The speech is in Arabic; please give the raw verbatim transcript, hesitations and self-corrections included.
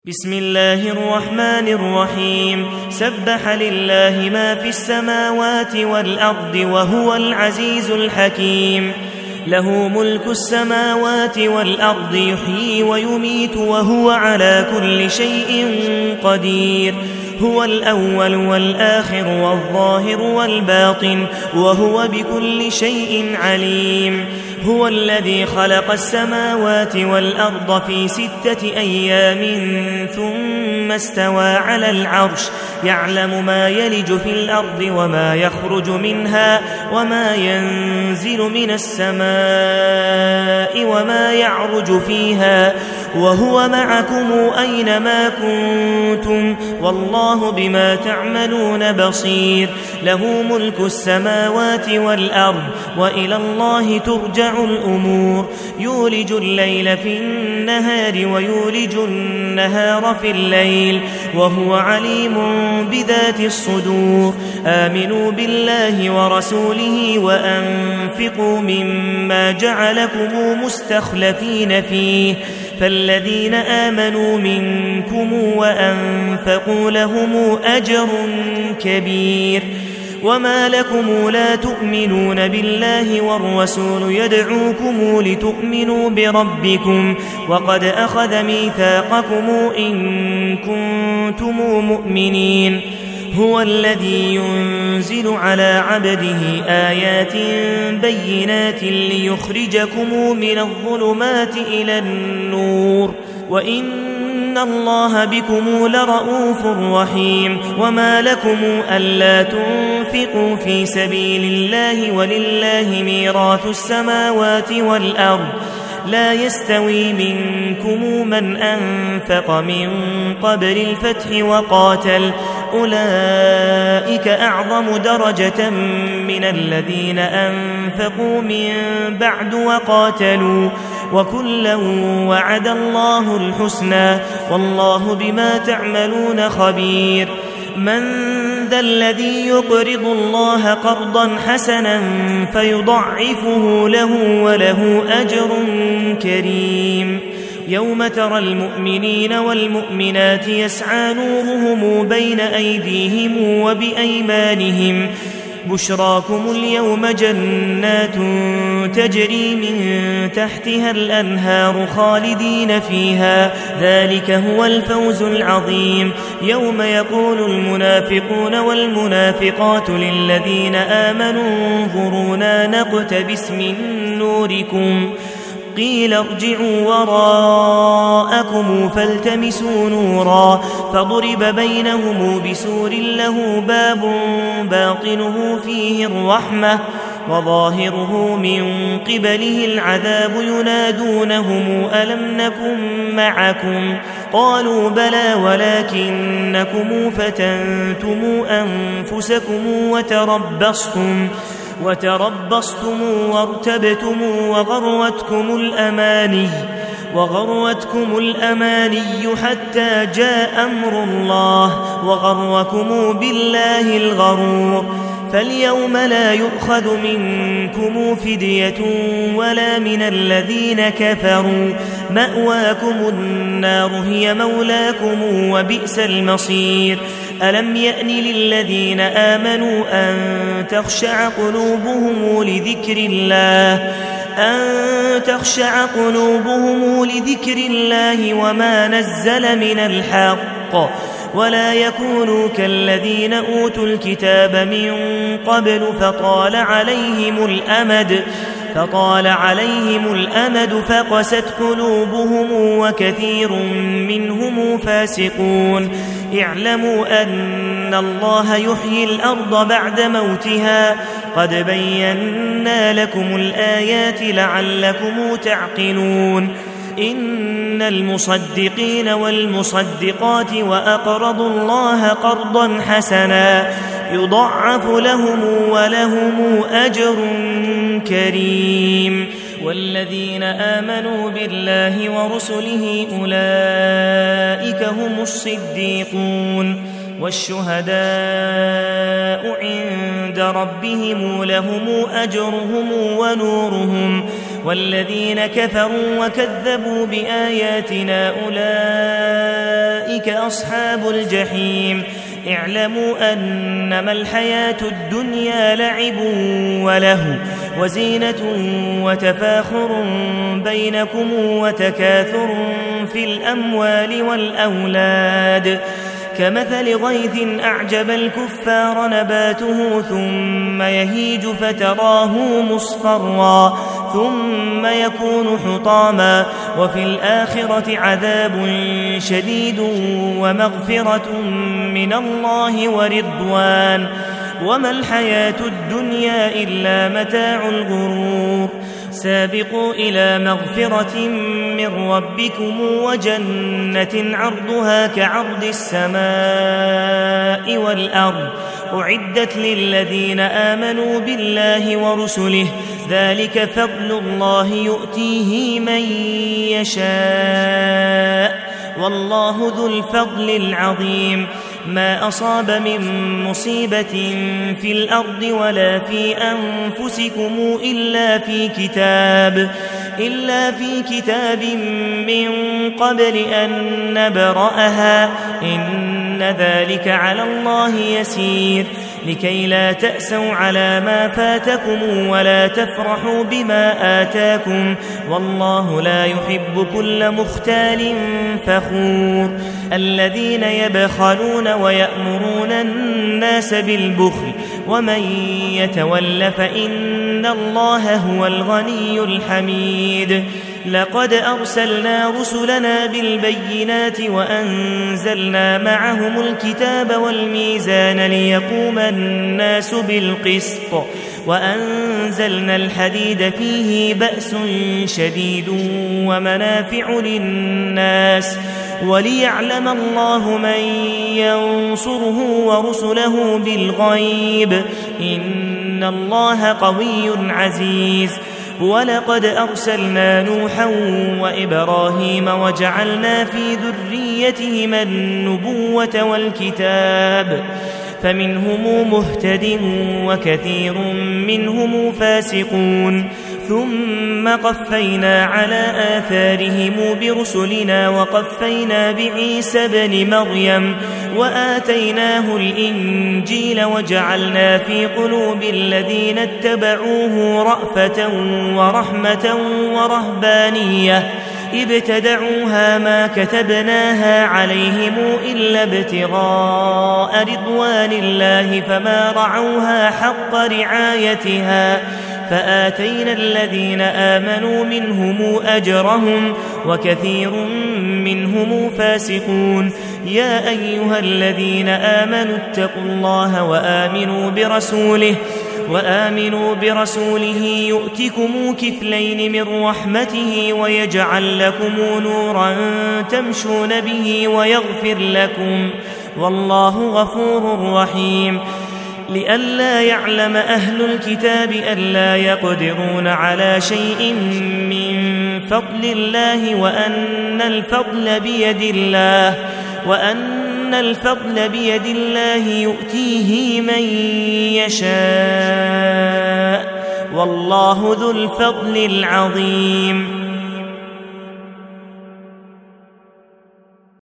بسم الله الرحمن الرحيم سبح لله ما في السماوات والأرض وهو العزيز الحكيم له ملك السماوات والأرض يحيي ويميت وهو على كل شيء قدير هو الأول والآخر والظاهر والباطن وهو بكل شيء عليم هو الذي خلق السماوات والأرض في ستة أيام ثم استوى على العرش يعلم ما يلج في الأرض وما يخرج منها وما ينزل من السماء وما يعرج فيها وهو معكم أينما كنتم والله بما تعملون بصير له ملك السماوات والأرض وإلى الله ترجع الأمور يولج الليل في النهار ويولج النهار في الليل وهو عليم بذات الصدور آمنوا بالله ورسوله وأنفقوا مما جعلكم مستخلفين فيه فالذين آمنوا منكم وأنفقوا لهم أجر كبير وما لكم لا تؤمنون بالله والرسول يدعوكم لتؤمنوا بربكم وقد أخذ ميثاقكم إن كنتم مؤمنين هو الذي ينزل على عبده آيات بينات ليخرجكم من الظلمات إلى النور وإن الله بكم لرؤوف رحيم وما لكم ألا تنفقوا في سبيل الله ولله ميراث السماوات والأرض لا يستوي منكم من أنفق من قبل الفتح وقاتل أولئك أعظم درجة من الذين أنفقوا من بعد وقاتلوا وكلا وعد الله الحسنى والله بما تعملون خبير من ذا الذي يقرض الله قرضا حسنا فيضعفه له وله أجر كريم يوم ترى المؤمنين والمؤمنات يسعى نورهم بين أيديهم وبأيمانهم بشراكم اليوم جنات تجري من تحتها الأنهار خالدين فيها ذلك هو الفوز العظيم يوم يقول المنافقون والمنافقات للذين آمنوا انظرونا نقتبس من نوركم قيل ارجعوا وراءكم فالتمسوا نورا فضرب بينهم بسور له باب باطنه فيه الرحمة وظاهره من قبله العذاب ينادونهم ألم نكن معكم قالوا بلى ولكنكم فتنتم أنفسكم وتربصتم وتربصتم وارتبتم وغرتكم الأماني وغرتكم الأماني حتى جاء أمر الله وغركم بالله الغرور فاليوم لا يؤخذ منكم فدية ولا من الذين كفروا مأواكم النار هي مولاكم وبئس المصير ألم يأن للذين آمنوا أن تخشع قلوبهم لذكر الله أن تخشع قلوبهم لذكر الله وما نزل من الحق ولا يكونوا كالذين أوتوا الكتاب من قبل فطال عليهم الأمد فطال عليهم الأمد فقست قلوبهم وكثير منهم فاسقون اعلموا أن الله يحيي الأرض بعد موتها قد بينا لكم الآيات لعلكم تعقلون إن المصدقين والمصدقات وأقرضوا الله قرضا حسنا يضعف لهم ولهم أجر كريم والذين آمنوا بالله ورسله أولئك هم الصديقون والشهداء عند ربهم لهم أجرهم ونورهم والذين كفروا وكذبوا بآياتنا أولئك أولئك أصحاب الجحيم اعلموا أنما الحياة الدنيا لعب وله وزينة وتفاخر بينكم وتكاثر في الأموال والأولاد كمثل غيث أعجب الكفار نباته ثم يهيج فتراه مصفرا ثم يكون حطاما وفي الآخرة عذاب شديد ومغفرة من الله ورضوان وما الحياة الدنيا إلا متاع الغرور سابقوا إلى مغفرة من ربكم وجنة عرضها كعرض السماء والأرض أعدت للذين آمنوا بالله ورسله ذلك فضل الله يؤتيه من يشاء والله ذو الفضل العظيم ما أصاب من مصيبة في الأرض ولا في أنفسكم إلا في كتاب إلا في كتاب من قبل أن نبرأها إن ذلك على الله يسير لكي لا تأسوا على ما فاتكم ولا تفرحوا بما آتاكم والله لا يحب كل مختال فخور الذين يبخلون ويأمرون الناس بالبخل ومن يتول فإن الله هو الغني الحميد لقد أرسلنا رسلنا بالبينات وأنزلنا معهم الكتاب والميزان ليقوم الناس بالقسط وأنزلنا الحديد فيه بأس شديد ومنافع للناس وليعلم الله من ينصره ورسله بالغيب إن الله قوي عزيز ولقد أرسلنا نوحا وإبراهيم وجعلنا في ذريتهما النبوة والكتاب فمنهم مهتد وكثير منهم فاسقون ثم قفينا على آثارهم برسلنا وقفينا بعيسى بن مريم وآتيناه الإنجيل وجعلنا في قلوب الذين اتبعوه رأفة ورحمة ورهبانية ابتدعوها ما كتبناها عليهم إلا ابتغاء رضوان الله فما رعوها حق رعايتها فآتينا الذين آمنوا منهم أجرهم وكثير منهم فاسقون يا أيها الذين آمنوا اتقوا الله وآمنوا برسوله وآمنوا برسوله يؤتكم كفلين من رحمته ويجعل لكم نورا تمشون به ويغفر لكم والله غفور رحيم لئلا يعلم أهل الكتاب ألا يقدرون على شيء من فضل الله وأن الفضل بيد الله وأن الفضل بيد الله يؤتيه من يشاء والله ذو الفضل العظيم